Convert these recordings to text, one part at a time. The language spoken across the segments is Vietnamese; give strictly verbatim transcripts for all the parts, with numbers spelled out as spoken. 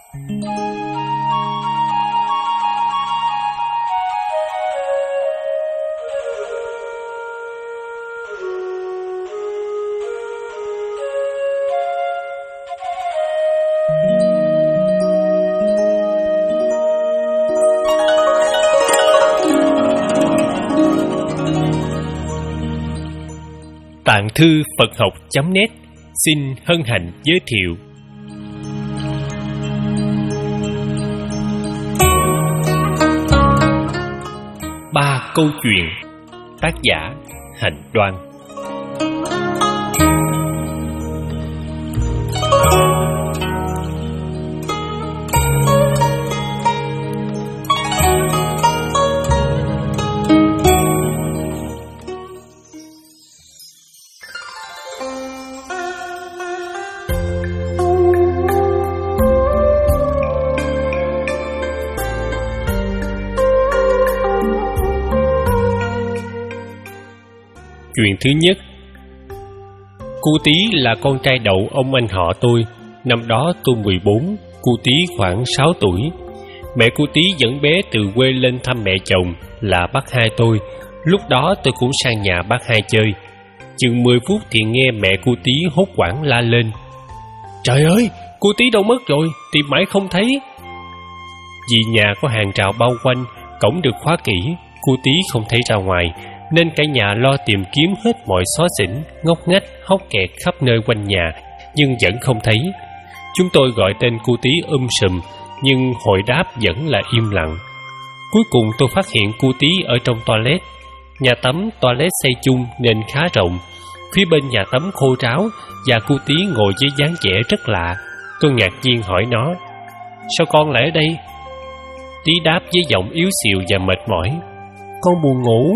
Tạng thư Phật học chấm net xin hân hạnh giới thiệu Ba câu chuyện. Tác giả Hạnh Đoan. Chuyện thứ nhất. Cu Tí là con trai đậu ông anh họ tôi. Năm đó tôi mười bốn, cu Tí khoảng sáu tuổi. Mẹ cu Tí dẫn bé từ quê lên thăm mẹ chồng là bác hai tôi. Lúc đó tôi cũng sang nhà bác hai chơi. Chừng mười phút thì nghe mẹ cu Tí hốt hoảng la lên: "Trời ơi, cu Tí đâu mất rồi, tìm mãi không thấy." Vì nhà có hàng rào bao quanh, cổng được khóa kỹ, cu Tí không thấy ra ngoài, nên cả nhà lo tìm kiếm hết mọi xó xỉnh, ngóc ngách, hốc kẹt khắp nơi quanh nhà, nhưng vẫn không thấy. Chúng tôi gọi tên cu Tí um sùm, nhưng hồi đáp vẫn là im lặng. Cuối cùng tôi phát hiện cu Tí ở trong toilet. Nhà tắm toilet xây chung nên khá rộng. Phía bên nhà tắm khô ráo, và cu Tí ngồi với dáng vẻ rất lạ. Tôi ngạc nhiên hỏi nó: "Sao con lại ở đây?" Tí đáp với giọng yếu xìu và mệt mỏi: "Con buồn ngủ."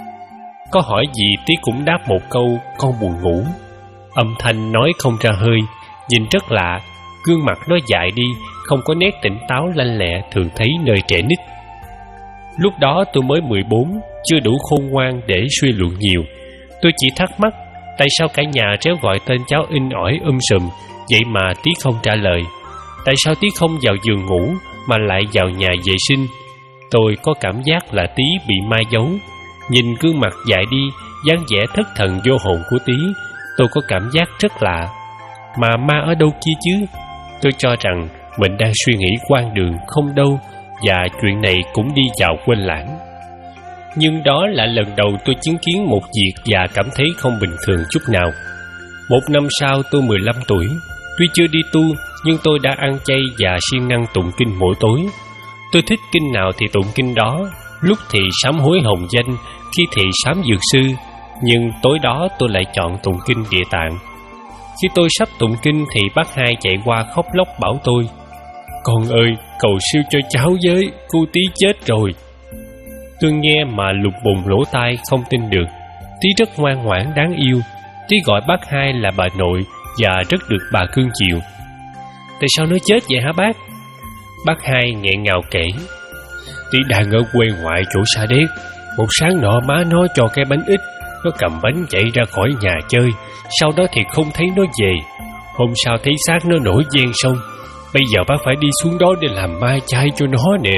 Có hỏi gì Tí cũng đáp một câu: "Con buồn ngủ." Âm thanh nói không ra hơi, nhìn rất lạ. Gương mặt nó dại đi, không có nét tỉnh táo lanh lẹ thường thấy nơi trẻ nít. Lúc đó tôi mới mười bốn, chưa đủ khôn ngoan để suy luận nhiều. Tôi chỉ thắc mắc tại sao cả nhà réo gọi tên cháu in ỏi um sùm, vậy mà Tí không trả lời. Tại sao Tí không vào giường ngủ mà lại vào nhà vệ sinh? Tôi có cảm giác là Tí bị ma giấu. Nhìn gương mặt dại đi, dáng vẻ thất thần vô hồn của Tí, tôi có cảm giác rất lạ. Mà ma ở đâu kia chứ? Tôi cho rằng mình đang suy nghĩ quan đường không đâu, và chuyện này cũng đi vào quên lãng. Nhưng đó là lần đầu tôi chứng kiến một việc và cảm thấy không bình thường chút nào. Một năm sau tôi mười lăm tuổi. Tuy chưa đi tu, nhưng tôi đã ăn chay và siêng năng tụng kinh mỗi tối. Tôi thích kinh nào thì tụng kinh đó. Lúc thì sám hối hồng danh, khi thì sám dược sư, nhưng tối đó tôi lại chọn tụng kinh Địa Tạng. Khi tôi sắp tụng kinh thì bác hai chạy qua khóc lóc bảo tôi: "Con ơi, cầu siêu cho cháu với, cu Tí chết rồi." Tôi nghe mà lục bùng lỗ tai không tin được. Tí rất ngoan ngoãn đáng yêu. Tí gọi bác hai là bà nội và rất được bà cưng chiều. "Tại sao nó chết vậy hả bác?" Bác hai nghẹn ngào kể: "Tí đang ở quê ngoại chỗ Sa Đéc. Một sáng nọ má nó cho cái bánh ít. Nó cầm bánh chạy ra khỏi nhà chơi. Sau đó thì không thấy nó về. Hôm sau thấy xác nó nổi ven sông. Bây giờ bác phải đi xuống đó để làm mai chay cho nó nè."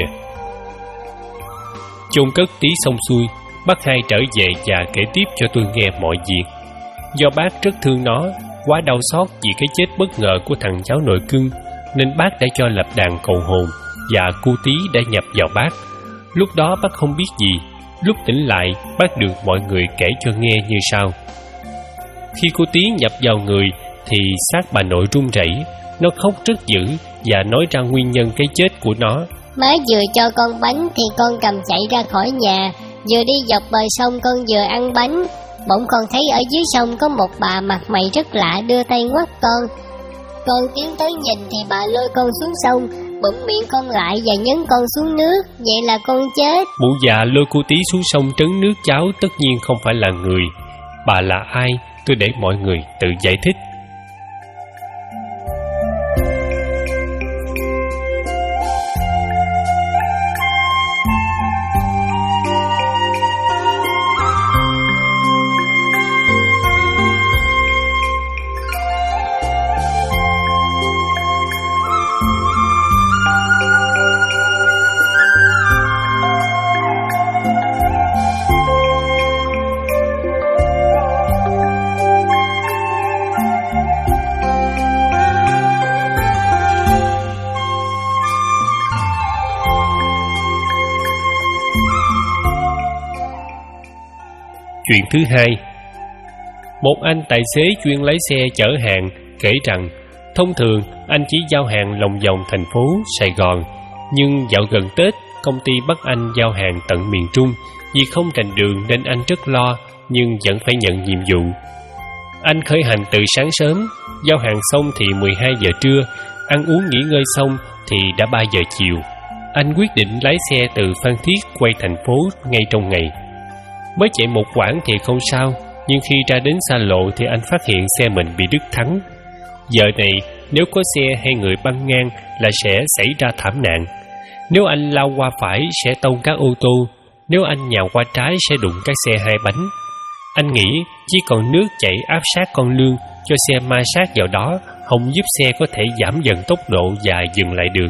Chôn cất Tí xong xuôi, bác hai trở về và kể tiếp cho tôi nghe mọi việc. Do bác rất thương nó, quá đau xót vì cái chết bất ngờ của thằng cháu nội cưng, nên bác đã cho lập đàn cầu hồn, và cu Tí đã nhập vào bác. Lúc đó bác không biết gì. Lúc tỉnh lại, bác được mọi người kể cho nghe như sau. Khi cu Tí nhập vào người thì xác bà nội run rẩy. Nó khóc rất dữ và nói ra nguyên nhân cái chết của nó. "Má vừa cho con bánh thì con cầm chạy ra khỏi nhà. Vừa đi dọc bờ sông con vừa ăn bánh. Bỗng con thấy ở dưới sông có một bà mặt mày rất lạ đưa tay ngoắt con. Con tiến tới nhìn thì bà lôi con xuống sông, bụm miệng con lại và nhấn con xuống nước. Vậy là con chết." Mụ già lôi cu Tí xuống sông trấn nước cháu tất nhiên không phải là người. Bà là ai, tôi để mọi người tự giải thích. Chuyện thứ hai, một anh tài xế chuyên lái xe chở hàng kể rằng thông thường anh chỉ giao hàng lòng vòng thành phố Sài Gòn, nhưng dạo gần Tết công ty bắt anh giao hàng tận miền Trung. Vì không rành đường nên anh rất lo, nhưng vẫn phải nhận nhiệm vụ. Anh khởi hành từ sáng sớm, giao hàng xong thì mười hai giờ trưa, ăn uống nghỉ ngơi xong thì đã ba giờ chiều. Anh quyết định lái xe từ Phan Thiết quay thành phố ngay trong ngày. Mới chạy một quãng thì không sao, nhưng khi ra đến xa lộ thì anh phát hiện xe mình bị đứt thắng. Giờ này nếu có xe hay người băng ngang là sẽ xảy ra thảm nạn. Nếu anh lao qua phải sẽ tông các ô tô, nếu anh nhào qua trái sẽ đụng các xe hai bánh. Anh nghĩ chỉ còn nước chảy áp sát con lương cho xe ma sát vào đó, không giúp xe có thể giảm dần tốc độ và dừng lại được.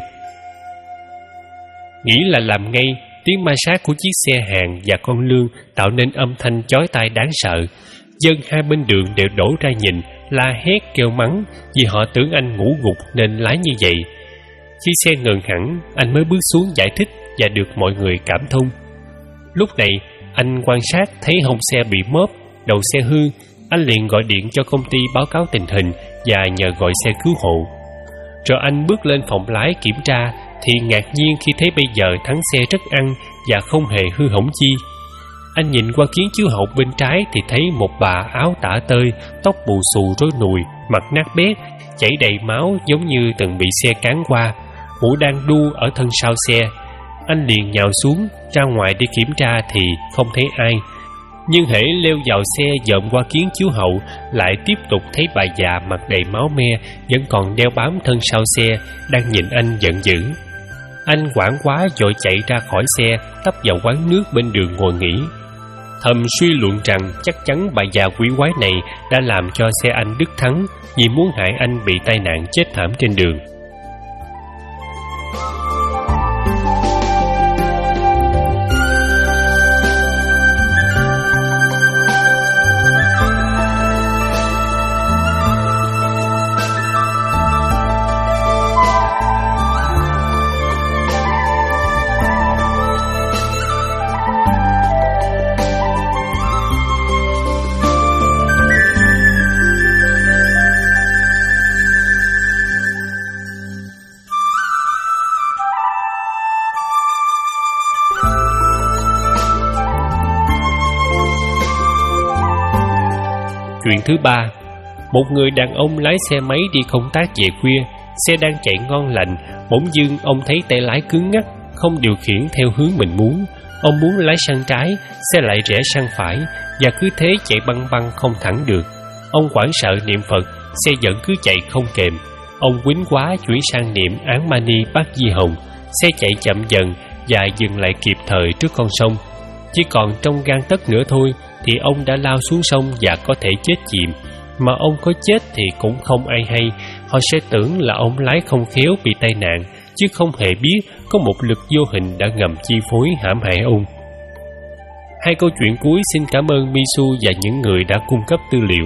Nghĩ là làm ngay, tiếng ma sát của chiếc xe hàng và con lương tạo nên âm thanh chói tai đáng sợ. Dân hai bên đường đều đổ ra nhìn, la hét kêu mắng vì họ tưởng anh ngủ gục nên lái như vậy. Khi xe ngừng hẳn, anh mới bước xuống giải thích và được mọi người cảm thông. Lúc này, anh quan sát thấy hông xe bị móp, đầu xe hư. Anh liền gọi điện cho công ty báo cáo tình hình và nhờ gọi xe cứu hộ. Rồi anh bước lên phòng lái kiểm tra thì ngạc nhiên khi thấy bây giờ thắng xe rất ăn và không hề hư hỏng chi. Anh nhìn qua kiến chiếu hậu bên trái thì thấy một bà áo tả tơi, tóc bù xù rối nùi, mặt nát bét, chảy đầy máu giống như từng bị xe cán qua, mũ đang đu ở thân sau xe. Anh liền nhào xuống, ra ngoài đi kiểm tra thì không thấy ai. Nhưng hễ leo vào xe dòm qua kiến chiếu hậu, lại tiếp tục thấy bà già mặt đầy máu me, vẫn còn đeo bám thân sau xe, đang nhìn anh giận dữ. Anh hoảng quá vội chạy ra khỏi xe, tấp vào quán nước bên đường ngồi nghỉ. Thầm suy luận rằng chắc chắn bà già quỷ quái này đã làm cho xe anh đứt thắng vì muốn hại anh bị tai nạn chết thảm trên đường. Chuyện thứ ba, một người đàn ông lái xe máy đi công tác về khuya, xe đang chạy ngon lành, bỗng dưng ông thấy tay lái cứng ngắc, không điều khiển theo hướng mình muốn. Ông muốn lái sang trái, xe lại rẽ sang phải, và cứ thế chạy băng băng không thẳng được. Ông hoảng sợ niệm Phật, xe vẫn cứ chạy không kềm. Ông quýnh quá chuyển sang niệm Án Mani Bát Di Hồng, xe chạy chậm dần và dừng lại kịp thời trước con sông. Chỉ còn trong gang tấc nữa thôi thì ông đã lao xuống sông và có thể chết chìm. Mà ông có chết thì cũng không ai hay, họ sẽ tưởng là ông lái không khéo bị tai nạn, chứ không hề biết có một lực vô hình đã ngầm chi phối hãm hại ông. Hai câu chuyện cuối xin cảm ơn Misu và những người đã cung cấp tư liệu.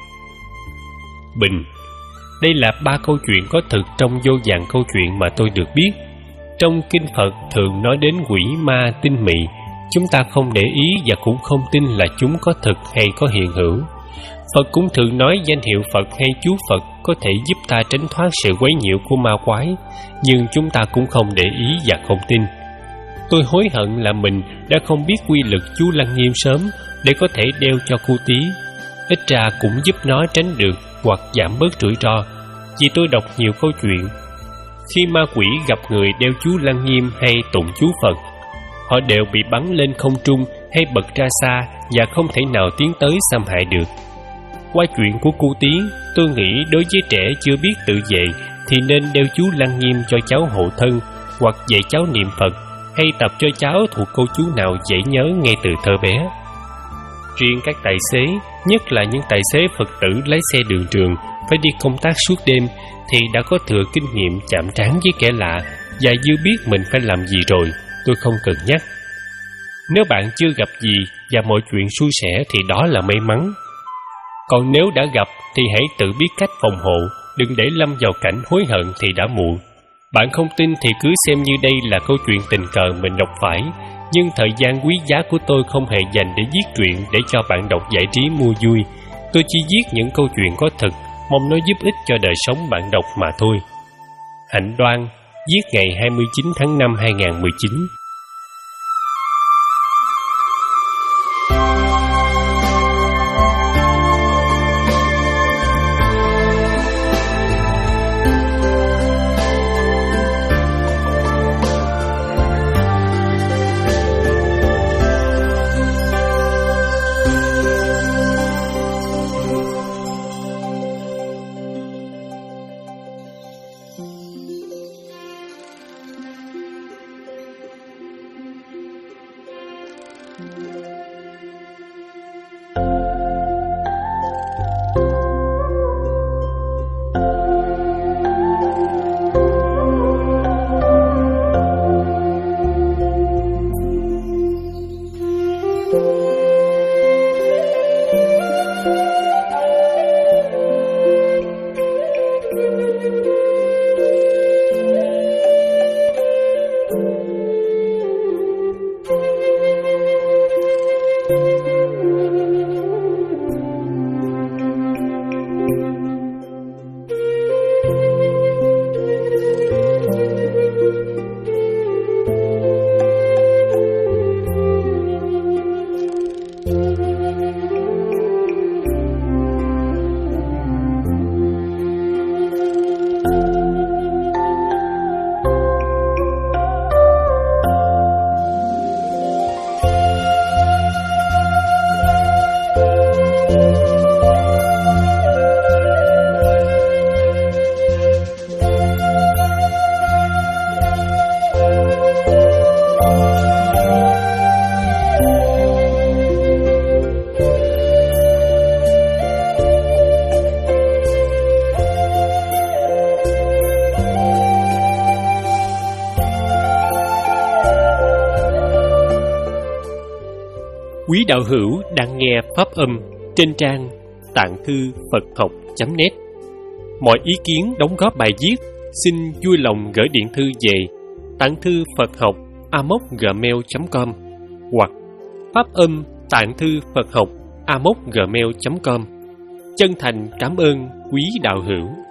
Bình. Đây là ba câu chuyện có thực trong vô vàn câu chuyện mà tôi được biết. Trong kinh Phật thường nói đến quỷ ma tinh mị. Chúng ta không để ý và cũng không tin là chúng có thực hay có hiện hữu. Phật cũng thường nói danh hiệu Phật hay chú Phật có thể giúp ta tránh thoát sự quấy nhiễu của ma quái, nhưng chúng ta cũng không để ý và không tin. Tôi hối hận là mình đã không biết quy lực chú Lăng Nghiêm sớm để có thể đeo cho cô Tí. Ít ra cũng giúp nó tránh được hoặc giảm bớt rủi ro. Vì tôi đọc nhiều câu chuyện, khi ma quỷ gặp người đeo chú Lăng Nghiêm hay tụng chú Phật, họ đều bị bắn lên không trung hay bật ra xa và không thể nào tiến tới xâm hại được. Qua chuyện của cô Tí, tôi nghĩ đối với trẻ chưa biết tự vệ thì nên đeo chú Lăng Nghiêm cho cháu hộ thân, hoặc dạy cháu niệm Phật, hay tập cho cháu thuộc câu chú nào dễ nhớ ngay từ thơ bé. Riêng các tài xế, nhất là những tài xế Phật tử lái xe đường trường phải đi công tác suốt đêm, thì đã có thừa kinh nghiệm chạm trán với kẻ lạ và dư biết mình phải làm gì rồi. Tôi không cần nhắc. Nếu bạn chưa gặp gì và mọi chuyện suôn sẻ thì đó là may mắn. Còn nếu đã gặp thì hãy tự biết cách phòng hộ, đừng để lâm vào cảnh hối hận thì đã muộn. Bạn không tin thì cứ xem như đây là câu chuyện tình cờ mình đọc phải, Nhưng thời gian quý giá của tôi không hề dành để viết truyện để cho bạn đọc giải trí mua vui. Tôi chỉ viết những câu chuyện có thật, mong nó giúp ích cho đời sống bạn đọc mà thôi. Hạnh Đoan, viết ngày hai mươi chín tháng năm hai nghìn không trăm mười chín. Quý đạo hữu đang nghe pháp âm trên trang tạng thư Phật học chấm net. Mọi ý kiến đóng góp bài viết xin vui lòng gửi điện thư về tạng thư Phật học a mốc gmail chấm com hoặc pháp âm tạng thư Phật học a mốc gmail chấm com. Chân thành cảm ơn quý đạo hữu.